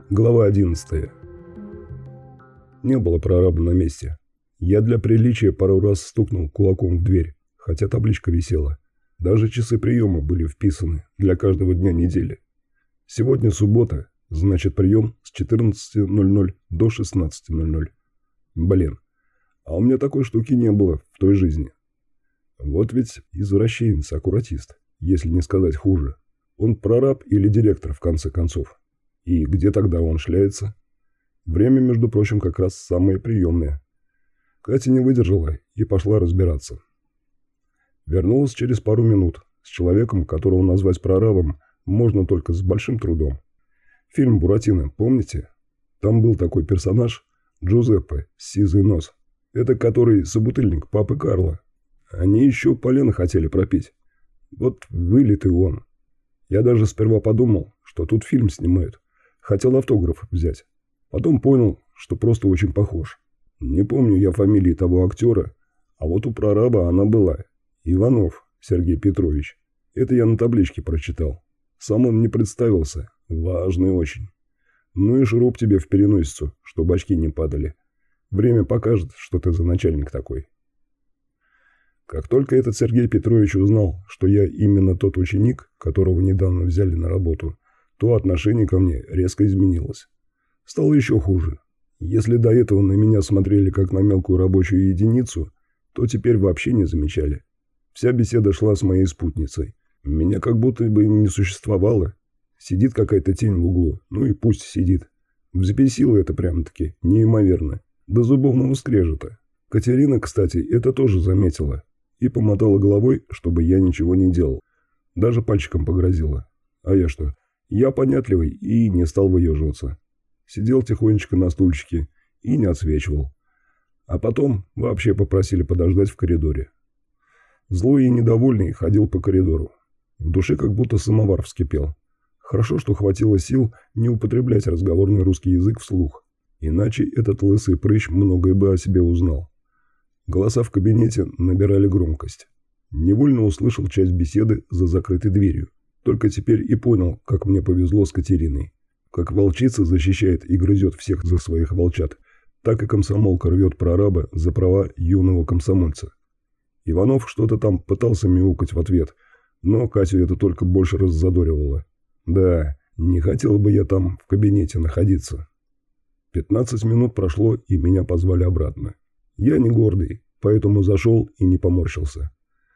Глава 11. Не было прораба на месте. Я для приличия пару раз стукнул кулаком в дверь, хотя табличка висела. Даже часы приема были вписаны для каждого дня недели. Сегодня суббота, значит прием с 14:00 до 16:00. Блин, а у меня такой штуки не было в той жизни. Вот ведь извращенец-аккуратист, если не сказать хуже. Он прораб или директор, в конце концов. И где тогда он шляется? Время, между прочим, как раз самое приемное. Катя не выдержала и пошла разбираться. Вернулась через пару минут с человеком, которого назвать прорабом можно только с большим трудом. Фильм «Буратино», помните? Там был такой персонаж Джузеппе, сизый нос. Это который собутыльник папы Карла. Они еще полено хотели пропить. Вот вылитый он. Я даже сперва подумал, что тут фильм снимают. Хотел автограф взять. Потом понял, что просто очень похож. Не помню я фамилии того актера, а вот у прораба она была. Иванов Сергей Петрович. Это я на табличке прочитал. Сам он не представился. Важный очень. Ну и шуруп тебе в переносицу, чтобы очки не падали. Время покажет, что ты за начальник такой. Как только этот Сергей Петрович узнал, что я именно тот ученик, которого недавно взяли на работу, то отношение ко мне резко изменилось. Стало еще хуже. Если до этого на меня смотрели как на мелкую рабочую единицу, то теперь вообще не замечали. Вся беседа шла с моей спутницей. Меня как будто бы не существовало. Сидит какая-то тень в углу, ну и пусть сидит. Взбесило это прямо-таки неимоверно. До зубовного скрежета. Катерина, кстати, это тоже заметила. И помотала головой, чтобы я ничего не делал. Даже пальчиком погрозила. А я что? Я понятливый и не стал выеживаться. Сидел тихонечко на стульчике и не отсвечивал. А потом вообще попросили подождать в коридоре. Злой и недовольный ходил по коридору. В душе как будто самовар вскипел. Хорошо, что хватило сил не употреблять разговорный русский язык вслух. Иначе этот лысый прыщ многое бы о себе узнал. Голоса в кабинете набирали громкость. Невольно услышал часть беседы за закрытой дверью. Только теперь и понял, как мне повезло с Катериной. Как волчица защищает и грызет всех за своих волчат, так и комсомолка рвет прораба за права юного комсомольца. Иванов что-то там пытался мяукать в ответ, но Катю это только больше раззадоривало. Да, не хотел бы я там в кабинете находиться. 15 минут прошло, и меня позвали обратно. Я не гордый, поэтому зашел и не поморщился.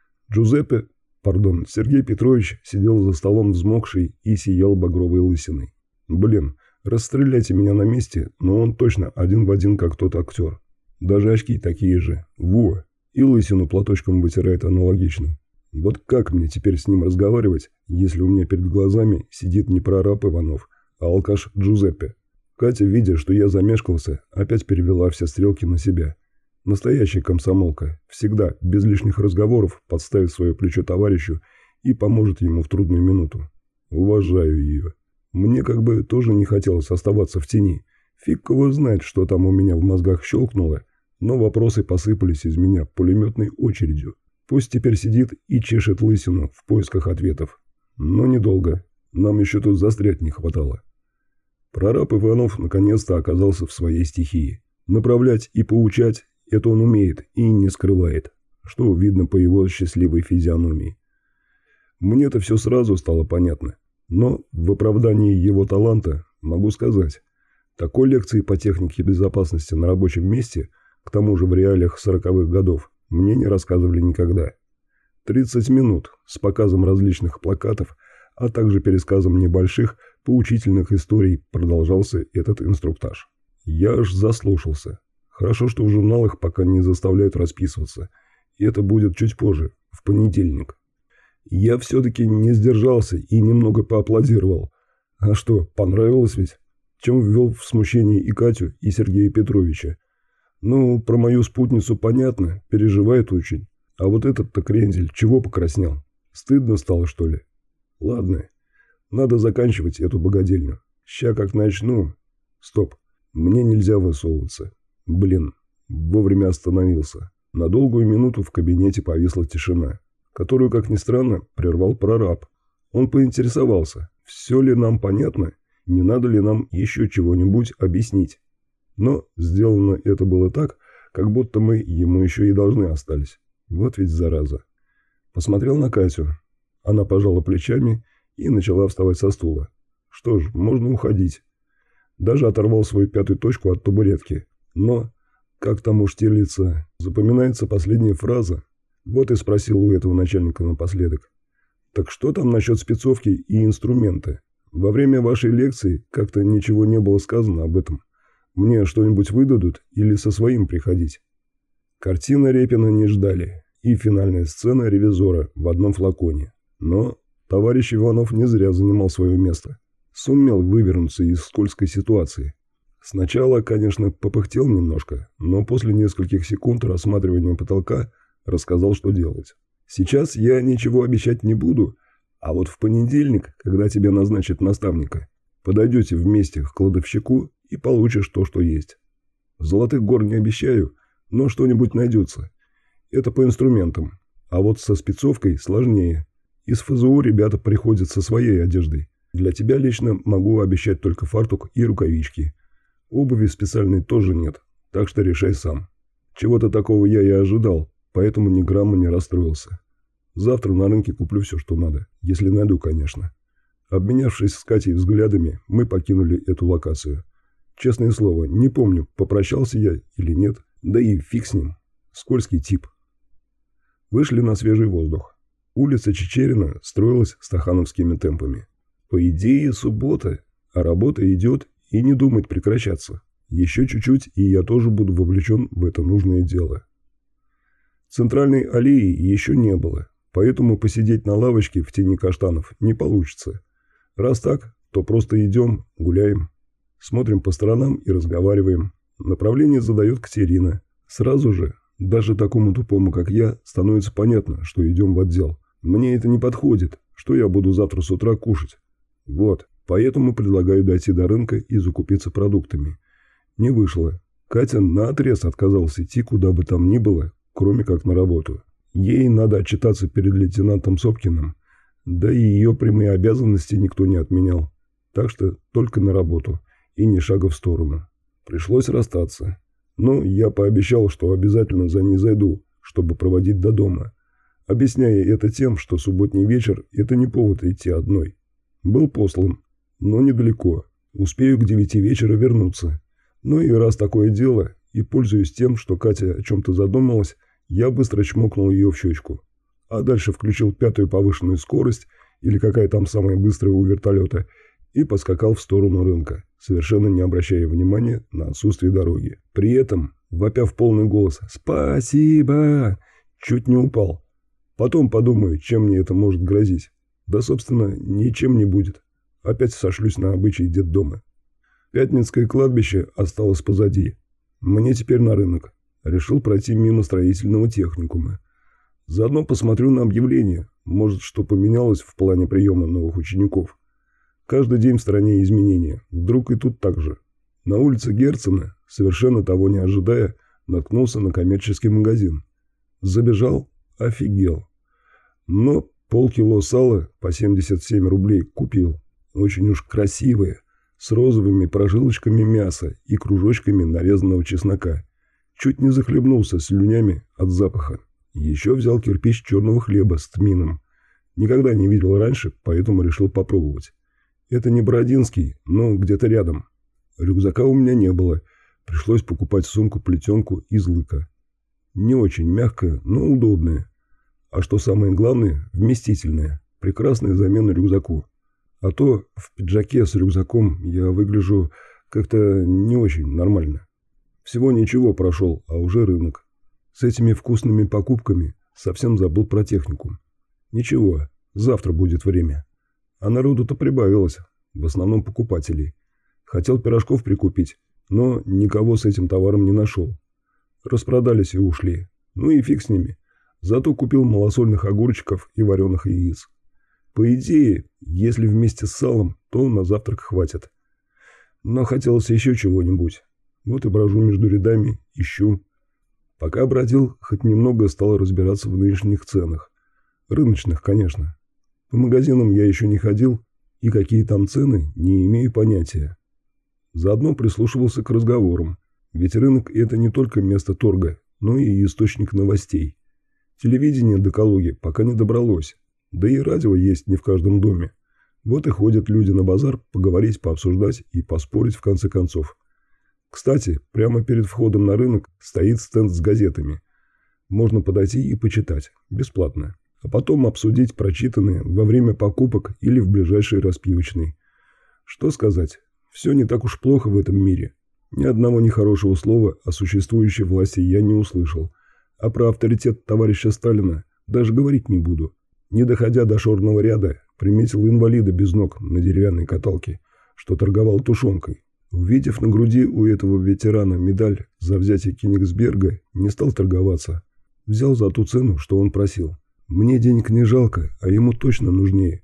Сергей Петрович сидел за столом взмокший и сиял багровой лысиной. Блин, расстреляйте меня на месте, но он точно один в один, как тот актер. Даже очки такие же. Во! И лысину платочком вытирает аналогично. Вот как мне теперь с ним разговаривать, если у меня перед глазами сидит не прораб Иванов, а алкаш Джузеппе? Катя, видя, что я замешкался, опять перевела все стрелки на себя. Настоящая комсомолка всегда, без лишних разговоров, подставит свое плечо товарищу и поможет ему в трудную минуту. Уважаю ее. Мне как бы тоже не хотелось оставаться в тени. Фиг его знает, что там у меня в мозгах щелкнуло, но вопросы посыпались из меня пулеметной очередью. Пусть теперь сидит и чешет лысину в поисках ответов. Но недолго. Нам еще тут застрять не хватало. Прораб Иванов наконец-то оказался в своей стихии. Направлять и поучать – это он умеет и не скрывает, что видно по его счастливой физиономии. Мне-то все сразу стало понятно, но в оправдании его таланта могу сказать, такой лекции по технике безопасности на рабочем месте, к тому же в реалиях 40-х годов, мне не рассказывали никогда. 30 минут с показом различных плакатов, а также пересказом небольших поучительных историй продолжался этот инструктаж. Я аж заслушался. Хорошо, что в журналах пока не заставляют расписываться. И это будет чуть позже, в понедельник. Я все-таки не сдержался и немного поаплодировал. А что, понравилось ведь? Чем ввел в смущение и Катю, и Сергея Петровича. Ну, про мою спутницу понятно, переживает очень. А вот этот-то крендель чего покраснел? Стыдно стало, что ли? Ладно, надо заканчивать эту богадельню. Ща как начну... Стоп, мне нельзя высовываться. Блин, вовремя остановился. На долгую минуту в кабинете повисла тишина, которую, как ни странно, прервал прораб. Он поинтересовался, все ли нам понятно не надо ли нам еще чего-нибудь объяснить. Но сделано это было так, как будто мы ему еще и должны остались. Вот ведь зараза. Посмотрел на Катю. Она пожала плечами и начала вставать со стула. Что ж, можно уходить. Даже оторвал свою пятую точку от табуретки. Но, как там у Штирлица, запоминается последняя фраза. Вот и спросил у этого начальника напоследок. Так что там насчет спецовки и инструмента? Во время вашей лекции как-то ничего не было сказано об этом. Мне что-нибудь выдадут или со своим приходить? Картина Репина не ждали. И финальная сцена ревизора в одном флаконе. Но товарищ Иванов не зря занимал свое место. Сумел вывернуться из скользкой ситуации. Сначала, конечно, попыхтел немножко, но после нескольких секунд рассматривания потолка рассказал, что делать. Сейчас я ничего обещать не буду, а вот в понедельник, когда тебя назначат наставника, подойдете вместе к кладовщику и получишь то, что есть. Золотых гор не обещаю, но что-нибудь найдется. Это по инструментам, а вот со спецовкой сложнее. Из ФЗУ ребята приходят со своей одеждой. Для тебя лично могу обещать только фартук и рукавички. Обуви специальной тоже нет, так что решай сам. Чего-то такого я и ожидал, поэтому ни грамма не расстроился. Завтра на рынке куплю все, что надо, если найду, конечно. Обменявшись с Катей взглядами, мы покинули эту локацию. Честное слово, не помню, попрощался я или нет, да и фиг с ним. Скользкий тип. Вышли на свежий воздух. Улица Чичерина строилась стахановскими темпами. По идее, суббота, а работа идет и не думает прекращаться. Еще чуть-чуть, и я тоже буду вовлечен в это нужное дело. Центральной аллеи еще не было, поэтому посидеть на лавочке в тени каштанов не получится. Раз так, то просто идем, гуляем, смотрим по сторонам и разговариваем. Направление задает Катерина. Сразу же, даже такому тупому, как я, становится понятно, что идем в отдел. Мне это не подходит, что я буду завтра с утра кушать. Вот, поэтому предлагаю дойти до рынка и закупиться продуктами. Не вышло. Катя наотрез отказалась идти куда бы там ни было, кроме как на работу. Ей надо отчитаться перед лейтенантом Сопкиным, да и ее прямые обязанности никто не отменял. Так что только на работу и ни шага в сторону. Пришлось расстаться. Но я пообещал, что обязательно за ней зайду, чтобы проводить до дома, объясняя это тем, что субботний вечер – это не повод идти одной. Был послан, но недалеко. Успею к 9 вечера вернуться. Ну и раз такое дело, и пользуясь тем, что Катя о чем-то задумалась, я быстро чмокнул ее в щечку. А дальше включил 5-ю повышенную скорость, или какая там самая быстрая у вертолета, и поскакал в сторону рынка, совершенно не обращая внимания на отсутствие дороги. При этом, вопя в полный голос «Спасибо!», чуть не упал. Потом подумаю, чем мне это может грозить. Да, собственно, ничем не будет. Опять сошлюсь на обычаи детдома. Пятницкое кладбище осталось позади. Мне теперь на рынок. Решил пройти мимо строительного техникума. Заодно посмотрю на объявление. Может, что поменялось в плане приема новых учеников. Каждый день в стране изменения. Вдруг и тут так же. На улице Герцена, совершенно того не ожидая, наткнулся на коммерческий магазин. Забежал, офигел. Но полкило сала по 77 рублей купил. Очень уж красивое, с розовыми прожилочками мяса и кружочками нарезанного чеснока. Чуть не захлебнулся слюнями от запаха. Еще взял кирпич черного хлеба с тмином. Никогда не видел раньше, поэтому решил попробовать. Это не бородинский, но где-то рядом. Рюкзака у меня не было. Пришлось покупать сумку-плетенку из лыка. Не очень мягкая, но удобная. А что самое главное, вместительная. Прекрасная замена рюкзаку. А то в пиджаке с рюкзаком я выгляжу как-то не очень нормально. Всего ничего прошел, а уже рынок. С этими вкусными покупками совсем забыл про технику. Ничего, завтра будет время. А народу-то прибавилось, в основном покупателей. Хотел пирожков прикупить, но никого с этим товаром не нашел. Распродались и ушли. Ну и фиг с ними. Зато купил малосольных огурчиков и вареных яиц. По идее, если вместе с салом, то на завтрак хватит. Но хотелось еще чего-нибудь. Вот и брожу между рядами, ищу. Пока бродил, хоть немного стал разбираться в нынешних ценах. Рыночных, конечно. По магазинам я еще не ходил И какие там цены, не имею понятия. Заодно прислушивался к разговорам, ведь рынок – это не только место торга, но и источник новостей. Телевидение до Калуги пока не добралось, да и радио есть не в каждом доме. Вот и ходят люди на базар поговорить, пообсуждать и поспорить в конце концов. Кстати, прямо перед входом на рынок стоит стенд с газетами. Можно подойти и почитать, бесплатно, а потом обсудить прочитанное во время покупок или в ближайшей распивочной. Что сказать, все не так уж плохо в этом мире. Ни одного нехорошего слова о существующей власти я не услышал, а про авторитет товарища Сталина даже говорить не буду. Не доходя до шорного ряда, приметил инвалида без ног на деревянной каталке, что торговал тушенкой. Увидев на груди у этого ветерана медаль за взятие Кенигсберга, не стал торговаться. Взял за ту цену, что он просил. Мне денег не жалко, а ему точно нужнее.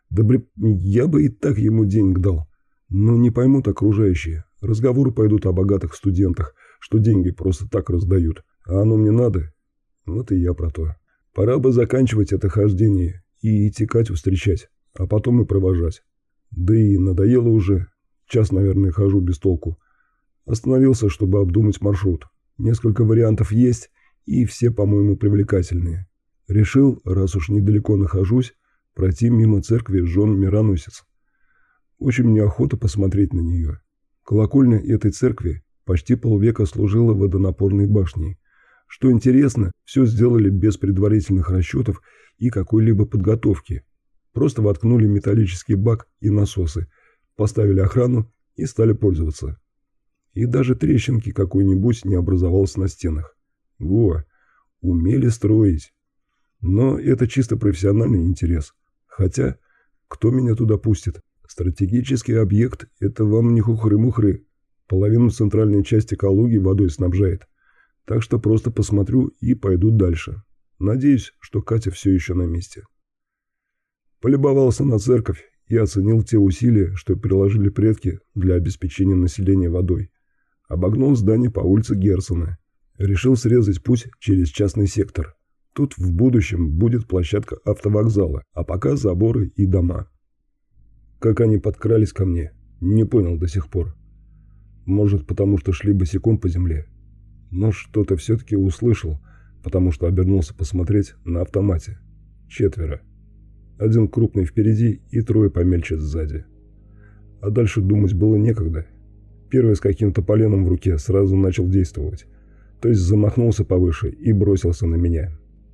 Я бы и так ему денег дал. Но не поймут окружающие. Разговоры пойдут о богатых студентах, что деньги просто так раздают. А оно мне надо? Вот и я про то. Пора бы заканчивать это хождение и идти Катю встречать, а потом и провожать. Да и надоело уже. Час, наверное, хожу без толку. Остановился, чтобы обдумать маршрут. Несколько вариантов есть, и все, по-моему, привлекательные. Решил, раз уж недалеко нахожусь, пройти мимо церкви жен Мироносец. Очень мне охота посмотреть на нее. Колокольня этой церкви почти полвека служила водонапорной башней. Что интересно, все сделали без предварительных расчетов и какой-либо подготовки. Просто воткнули металлический бак и насосы, поставили охрану и стали пользоваться. И даже трещинки какой-нибудь не образовалось на стенах. Умели строить. Но это чисто профессиональный интерес. Хотя, кто меня туда пустит? Стратегический объект – это вам не хухры-мухры. Половину центральной части Калуги водой снабжает. Так что просто посмотрю и пойду дальше. Надеюсь, что Катя все еще на месте. Полюбовался на церковь и оценил те усилия, что приложили предки для обеспечения населения водой. Обогнул здание по улице Герцена. Решил срезать путь через частный сектор. Тут в будущем будет площадка автовокзала, а пока заборы и дома. Как они подкрались ко мне, не понял до сих пор. Может, потому что шли босиком по земле. Но что-то все-таки услышал, потому что обернулся посмотреть на автомате. 4. Один крупный впереди и 3 помельче сзади. А дальше думать было некогда. Первый с каким-то поленом в руке сразу начал действовать. То есть замахнулся повыше и бросился на меня.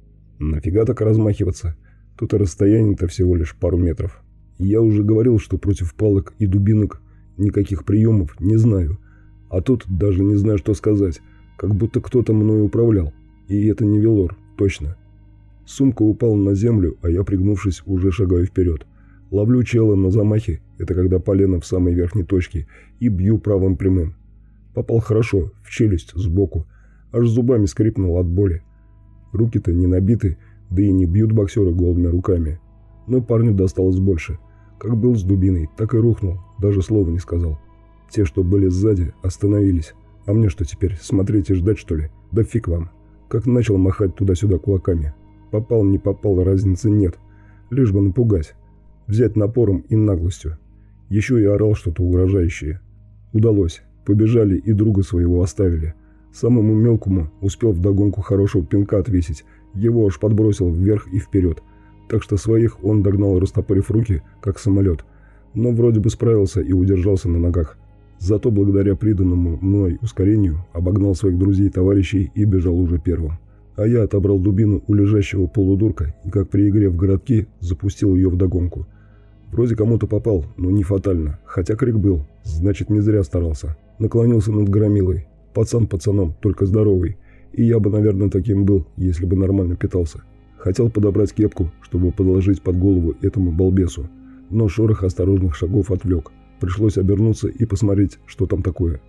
Нафига так размахиваться? Тут и расстояние-то всего лишь пару метров. Я уже говорил, что против палок и дубинок никаких приемов не знаю. А тут даже не знаю, что сказать. Как будто кто-то мной управлял. И это не Велор, точно. Сумка упала на землю, а я, пригнувшись, уже шагаю вперед. Ловлю чела на замахе, это когда полено в самой верхней точке, и бью правым прямым. Попал хорошо, в челюсть, сбоку. Аж зубами скрипнул от боли. Руки-то не набиты, да и не бьют боксеры голыми руками. Но парню досталось больше. Как был с дубиной, так и рухнул, даже слова не сказал. Те, что были сзади, остановились. А мне что теперь, смотреть и ждать, что ли? Да фиг вам. Как начал махать туда-сюда кулаками. Попал, не попал, разницы нет. Лишь бы напугать. Взять напором и наглостью. Еще и орал что-то угрожающее. Удалось. Побежали и друга своего оставили. Самому мелкому успел вдогонку хорошего пинка отвесить. Его аж подбросил вверх и вперед. Так что своих он догнал, растопырив руки, как самолет. Но вроде бы справился и удержался на ногах. Зато благодаря приданному мной ускорению обогнал своих друзей и товарищей и бежал уже первым. А я отобрал дубину у лежащего полудурка и, как при игре в городки, запустил ее вдогонку. Вроде кому-то попал, но не фатально. Хотя крик был, значит, не зря старался. Наклонился над громилой. Пацан пацаном, только здоровый. И я бы, наверное, таким был, если бы нормально питался. Хотел подобрать кепку, чтобы подложить под голову этому балбесу. Но шорох осторожных шагов отвлек. Пришлось обернуться и посмотреть, что там такое.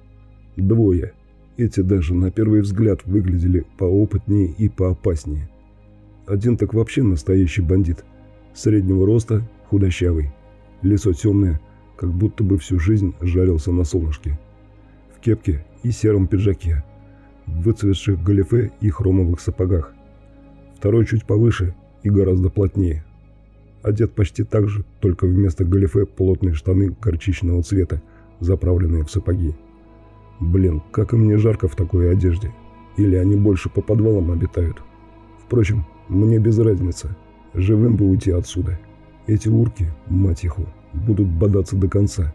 2. Эти даже на первый взгляд выглядели поопытнее и поопаснее. Один так вообще настоящий бандит. Среднего роста, худощавый. Лицо темное, как будто бы всю жизнь жарился на солнышке. В кепке и сером пиджаке. В выцветших галифе и хромовых сапогах. Второй чуть повыше и гораздо плотнее. Одет почти так же, только вместо галифе плотные штаны горчичного цвета, заправленные в сапоги. Блин, как им не жарко в такой одежде. Или они больше по подвалам обитают. Впрочем, мне без разницы. Живым бы уйти отсюда. Эти урки, мать их, будут бодаться до конца.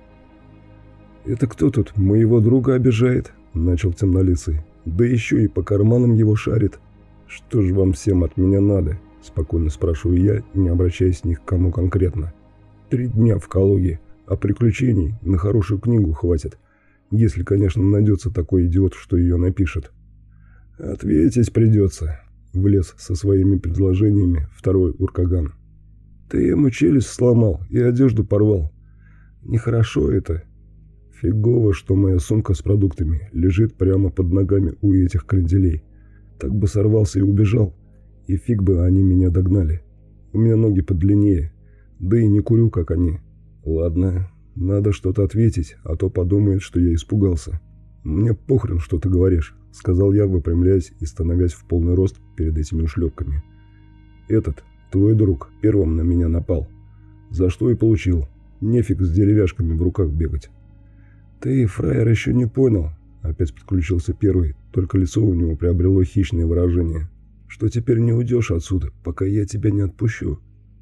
«Это кто тут моего друга обижает?» – начал темнолицый. «Да еще и по карманам его шарит. Что же вам всем от меня надо?» – спокойно спрашиваю я, не обращаясь ни к кому конкретно. 3 дня в Калуге, а приключений на хорошую книгу хватит. Если, конечно, найдется такой идиот, что ее напишет. «Ответить придется», – влез со своими предложениями второй уркаган. «Ты ему челюсть сломал и одежду порвал. Нехорошо это. Фигово, что моя сумка с продуктами лежит прямо под ногами у этих кренделей. Так бы сорвался и убежал, и фиг бы они меня догнали. У меня ноги подлиннее, да и не курю, как они. Ладно, надо что-то ответить, а то подумает, что я испугался. Мне похрен, что ты говоришь», — сказал я, выпрямляясь и становясь в полный рост перед этими ушлепками. «Этот, твой друг, первым на меня напал. За что и получил. Нефиг с деревяшками в руках бегать». «Ты, фраер, еще не понял», — опять подключился первый, только лицо у него приобрело хищное выражение, «что теперь не уйдешь отсюда, пока я тебя не отпущу.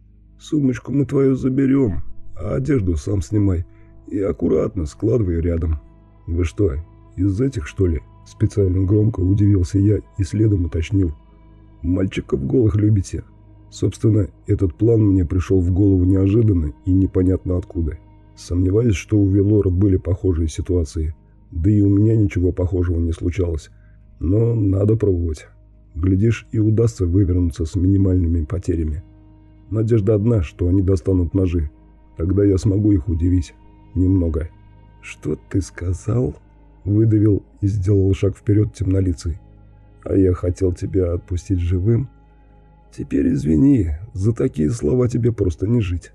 Сумочку мы твою заберем, а одежду сам снимай и аккуратно складывай рядом». «Вы что, из этих, что ли?» — специально громко удивился я и следом уточнил. «Мальчиков голых любите?» Собственно, этот план мне пришел в голову неожиданно и непонятно откуда. Сомневаюсь, что у Велора были похожие ситуации, да и у меня ничего похожего не случалось. Но надо пробовать. Глядишь, и удастся вывернуться с минимальными потерями. Надежда одна, что они достанут ножи. Тогда я смогу их удивить. Немного. «Что ты сказал?» — выдавил и сделал шаг вперед темнолицый. «А я хотел тебя отпустить живым. Теперь извини, за такие слова тебе просто не жить».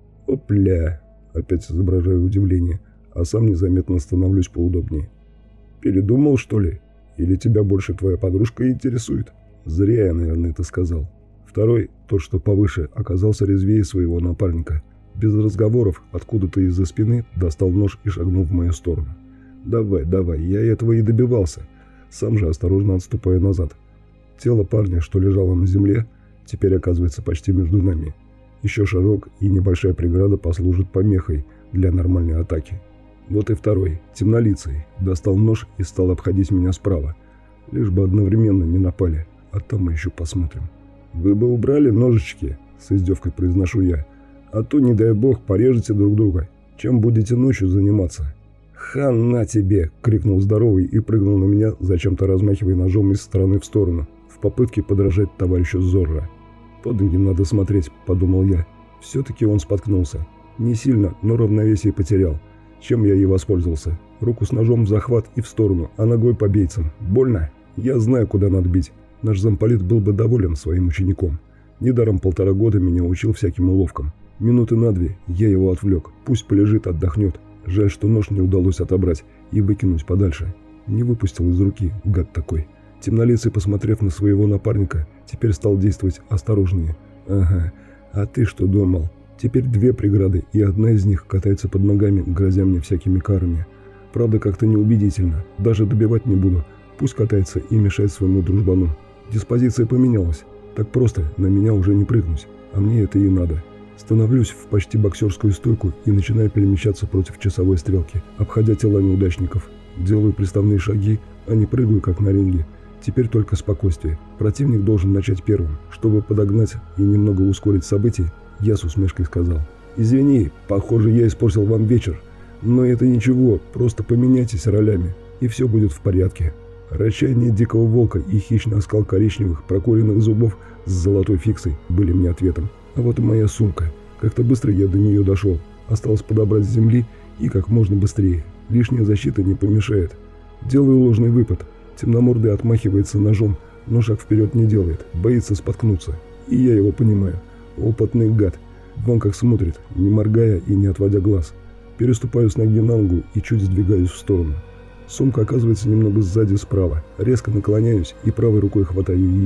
«Опля!» — опять изображаю удивление, а сам незаметно становлюсь поудобнее. «Передумал, что ли? Или тебя больше твоя подружка интересует?» Зря я, наверное, это сказал. Второй, тот, что повыше, оказался резвее своего напарника. Без разговоров, откуда-то из-за спины достал нож и шагнул в мою сторону. «Давай, давай, я этого и добивался», сам же осторожно отступая назад. Тело парня, что лежало на земле, теперь оказывается почти между нами. Еще шажок, и небольшая преграда послужит помехой для нормальной атаки. Вот и второй, темнолицый, достал нож и стал обходить меня справа. Лишь бы одновременно не напали, а там мы еще посмотрим. «Вы бы убрали ножички», — с издевкой произношу я, «а то, не дай бог, порежете друг друга. Чем будете ночью заниматься?» «Хана тебе!» — крикнул здоровый и прыгнул на меня, зачем-то размахивая ножом из стороны в сторону, в попытке подражать товарищу Зорро. «Под ноги надо смотреть», — подумал я. Все-таки он споткнулся. Не сильно, но равновесие потерял. Чем я и воспользовался. Руку с ножом в захват и в сторону, а ногой по бейцам. Больно? Я знаю, куда надо бить. Наш замполит был бы доволен своим учеником. Недаром 1,5 года меня учил всяким уловкам. Минуты на 2 я его отвлек. Пусть полежит, отдохнет. Жаль, что нож не удалось отобрать и выкинуть подальше. Не выпустил из руки, гад такой. Темнолицый, посмотрев на своего напарника, теперь стал действовать осторожнее. «Ага, а ты что думал? Теперь 2 преграды, и одна из них катается под ногами, грозя мне всякими карами. Правда, как-то неубедительно. Даже добивать не буду. Пусть катается и мешает своему дружбану. Диспозиция поменялась. Так просто на меня уже не прыгнуть. А мне это и надо. Становлюсь в почти боксерскую стойку и начинаю перемещаться против часовой стрелки, обходя тела неудачников. Делаю приставные шаги, а не прыгаю, как на ринге. Теперь только спокойствие. Противник должен начать первым. Чтобы подогнать и немного ускорить события, я с усмешкой сказал: «Извини, похоже, я испортил вам вечер. Но это ничего, просто поменяйтесь ролями, и все будет в порядке». Рычание дикого волка и хищный оскал коричневых прокуренных зубов с золотой фиксой были мне ответом. А вот и моя сумка. Как-то быстро я до нее дошел. Осталось подобрать с земли и как можно быстрее. Лишняя защита не помешает. Делаю ложный выпад. Темномордый отмахивается ножом, но шаг вперед не делает, боится споткнуться. И я его понимаю. Опытный гад. Вон как смотрит, не моргая и не отводя глаз. Переступаю с ноги на ногу и чуть сдвигаюсь в сторону. Сумка оказывается немного сзади справа. Резко наклоняюсь и правой рукой хватаю ее.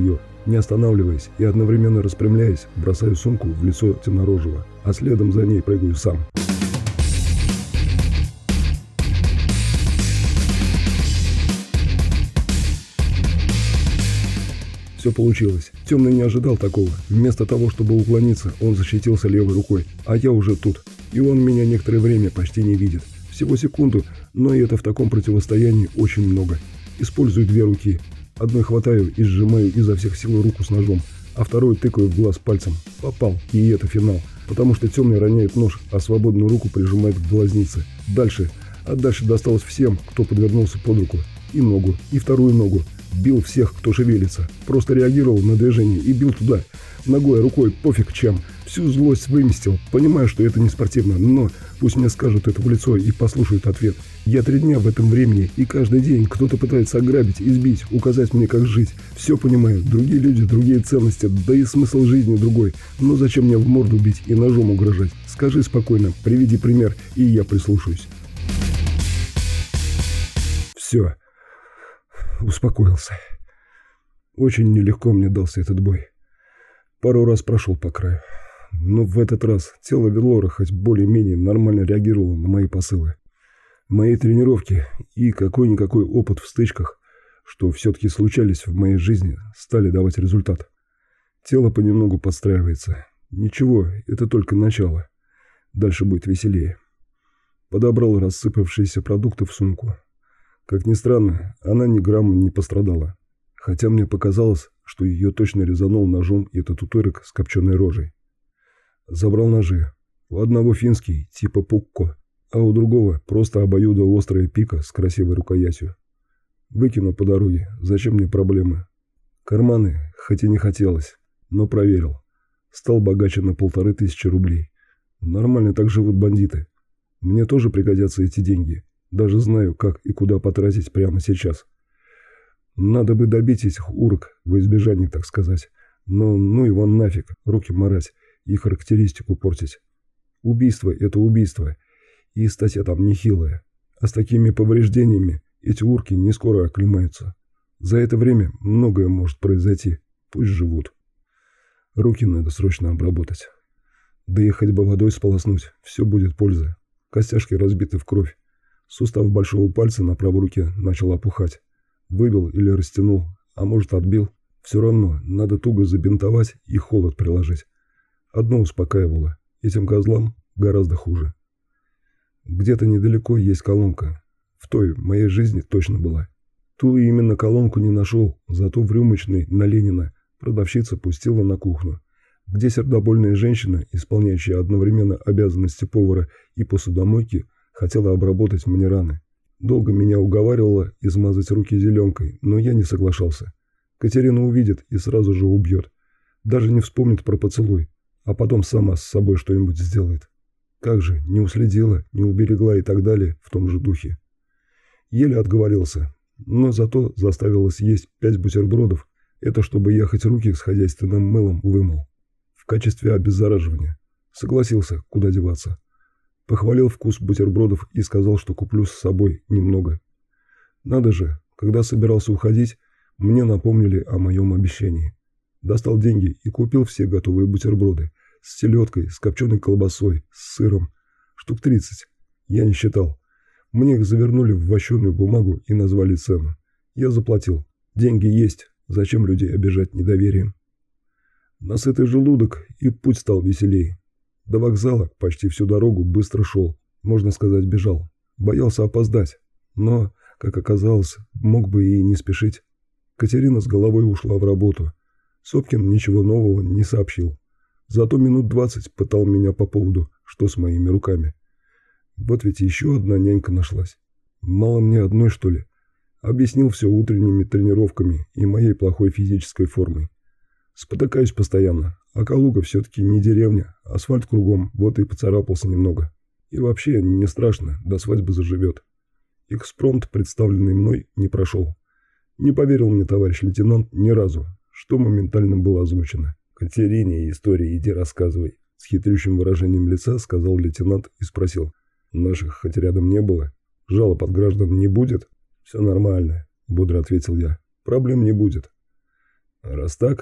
Не останавливаясь и одновременно распрямляясь, бросаю сумку в лицо темнорожего, а следом за ней прыгаю сам. Все получилось. Темный не ожидал такого. Вместо того, чтобы уклониться, он защитился левой рукой, а я уже тут. И он меня некоторое время почти не видит. Всего секунду, но и это в таком противостоянии очень много. Использую две руки. Одной хватаю и сжимаю изо всех сил руку с ножом, а второй тыкаю в глаз пальцем. Попал, и это финал. Потому что темный роняет нож, а свободную руку прижимает к глазнице. Дальше досталось всем, кто подвернулся под руку. И ногу, и вторую ногу. Бил всех, кто шевелится. Просто реагировал на движение и бил туда. Ногой, рукой, пофиг чем. Всю злость выместил. Понимаю, что это не спортивно, но пусть мне скажут это в лицо и послушают ответ. Я 3 дня в этом времени, и каждый день кто-то пытается ограбить, избить, указать мне, как жить. Все понимаю. Другие люди, другие ценности, да и смысл жизни другой. Но зачем мне в морду бить и ножом угрожать? Скажи спокойно, приведи пример, и я прислушаюсь. Все. Успокоился. Очень нелегко мне дался этот бой. Пару раз прошел по краю. Но в этот раз тело Велора хоть более-менее нормально реагировало на мои посылы. Мои тренировки и какой-никакой опыт в стычках, что все-таки случались в моей жизни, стали давать результат. Тело понемногу подстраивается. Ничего, это только начало. Дальше будет веселее. Подобрал рассыпавшиеся продукты в сумку. Как ни странно, она ни грамма не пострадала. Хотя мне показалось, что ее точно резанул ножом этот утырок с копченой рожей. Забрал ножи. У одного финский, типа пукко, а у другого просто обоюдоострая пика с красивой рукоятью. Выкину по дороге, зачем мне проблемы? Карманы, хоть и не хотелось, но проверил. Стал богаче на 1500 рублей. Нормально так живут бандиты. Мне тоже пригодятся эти деньги. Даже знаю, как и куда потратить прямо сейчас. Надо бы добить этих урок, во избежание, так сказать. Но ну его нафиг, руки марать и характеристику портить. Убийство – это убийство. И статья там нехилая. А с такими повреждениями эти урки не скоро оклемаются. За это время многое может произойти. Пусть живут. Руки надо срочно обработать. Да и хоть бы водой сполоснуть, все будет польза. Костяшки разбиты в кровь. Сустав большого пальца на правой руке начал опухать. Выбил или растянул, а может отбил. Все равно надо туго забинтовать и холод приложить. Одно успокаивало. Этим козлам гораздо хуже. Где-то недалеко есть колонка. В той моей жизни точно была. Ту именно колонку не нашел, зато в рюмочной на Ленина продавщица пустила на кухню, где сердобольная женщина, исполняющая одновременно обязанности повара и посудомойки, хотела обработать мне раны. Долго меня уговаривала измазать руки зеленкой, но я не соглашался. Катерина увидит и сразу же убьет. Даже не вспомнит про поцелуй, а потом сама с собой что-нибудь сделает. Как же, не уследила, не уберегла и так далее в том же духе. Еле отговорился, но зато заставила съесть 5 бутербродов. Это чтобы я хоть руки с хозяйственным мылом вымыл. В качестве обеззараживания. Согласился, куда деваться. Похвалил вкус бутербродов и сказал, что куплю с собой немного. Надо же, когда собирался уходить, мне напомнили о моем обещании. Достал деньги и купил все готовые бутерброды. С селедкой, с копченой колбасой, с сыром. Штук 30. Я не считал. Мне их завернули в вощеную бумагу и назвали цену. Я заплатил. Деньги есть. Зачем людей обижать недоверием? Насытый желудок, и путь стал веселее. До вокзала почти всю дорогу быстро шел. Можно сказать, бежал. Боялся опоздать. Но, как оказалось, мог бы и не спешить. Катерина с головой ушла в работу. Сопкин ничего нового не сообщил. Зато минут 20 пытал меня по поводу, что с моими руками. Вот ведь еще одна нянька нашлась. Мало мне одной, что ли? Объяснил все утренними тренировками и моей плохой физической формой. Спотыкаюсь постоянно, а Калуга все-таки не деревня, асфальт кругом, вот и поцарапался немного. И вообще не страшно, до свадьбы заживет. Экспромт, представленный мной, не прошел. Не поверил мне товарищ лейтенант ни разу, что моментально было озвучено. «Катерине истории иди рассказывай», — с хитрющим выражением лица сказал лейтенант и спросил. «Наших хоть рядом не было? Жалоб от граждан не будет?» «Все нормально», — бодро ответил я. «Проблем не будет». «Раз так,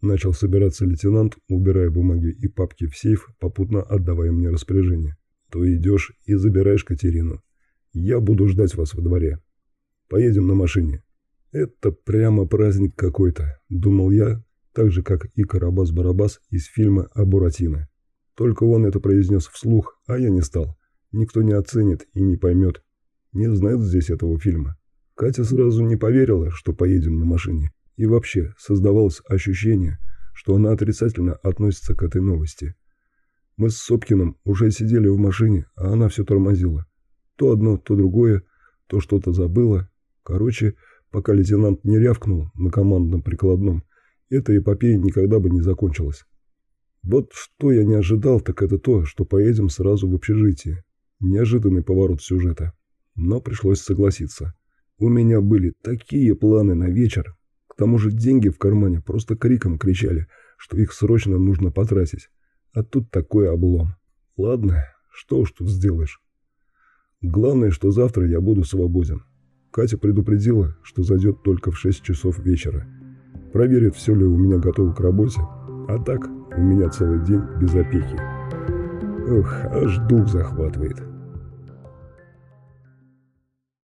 Начал собираться лейтенант, убирая бумаги и папки в сейф, попутно отдавая мне распоряжение. То идешь и забираешь Катерину. Я буду ждать вас во дворе. Поедем на машине. Это прямо праздник какой-то, думал я, так же, как и Карабас-Барабас из фильма о Буратино. Только он это произнес вслух, а я не стал. Никто не оценит и не поймет. Не знает здесь этого фильма. Катя сразу не поверила, что поедем на машине. И вообще создавалось ощущение, что она отрицательно относится к этой новости. Мы с Сопкиным уже сидели в машине, а она все тормозила. То одно, то другое, то что-то забыла. Короче, пока лейтенант не рявкнул на командном прикладном, эта эпопея никогда бы не закончилась. Вот что я не ожидал, так это то, что поедем сразу в общежитие. Неожиданный поворот сюжета. Но пришлось согласиться. У меня были такие планы на вечер. К тому же деньги в кармане просто криком кричали, что их срочно нужно потратить. А тут такой облом. Ладно, что уж тут сделаешь. Главное, что завтра я буду свободен. Катя предупредила, что зайдет только в 6 часов вечера. Проверит, все ли у меня готово к работе. А так, у меня целый день без опеки. Ох, аж дух захватывает.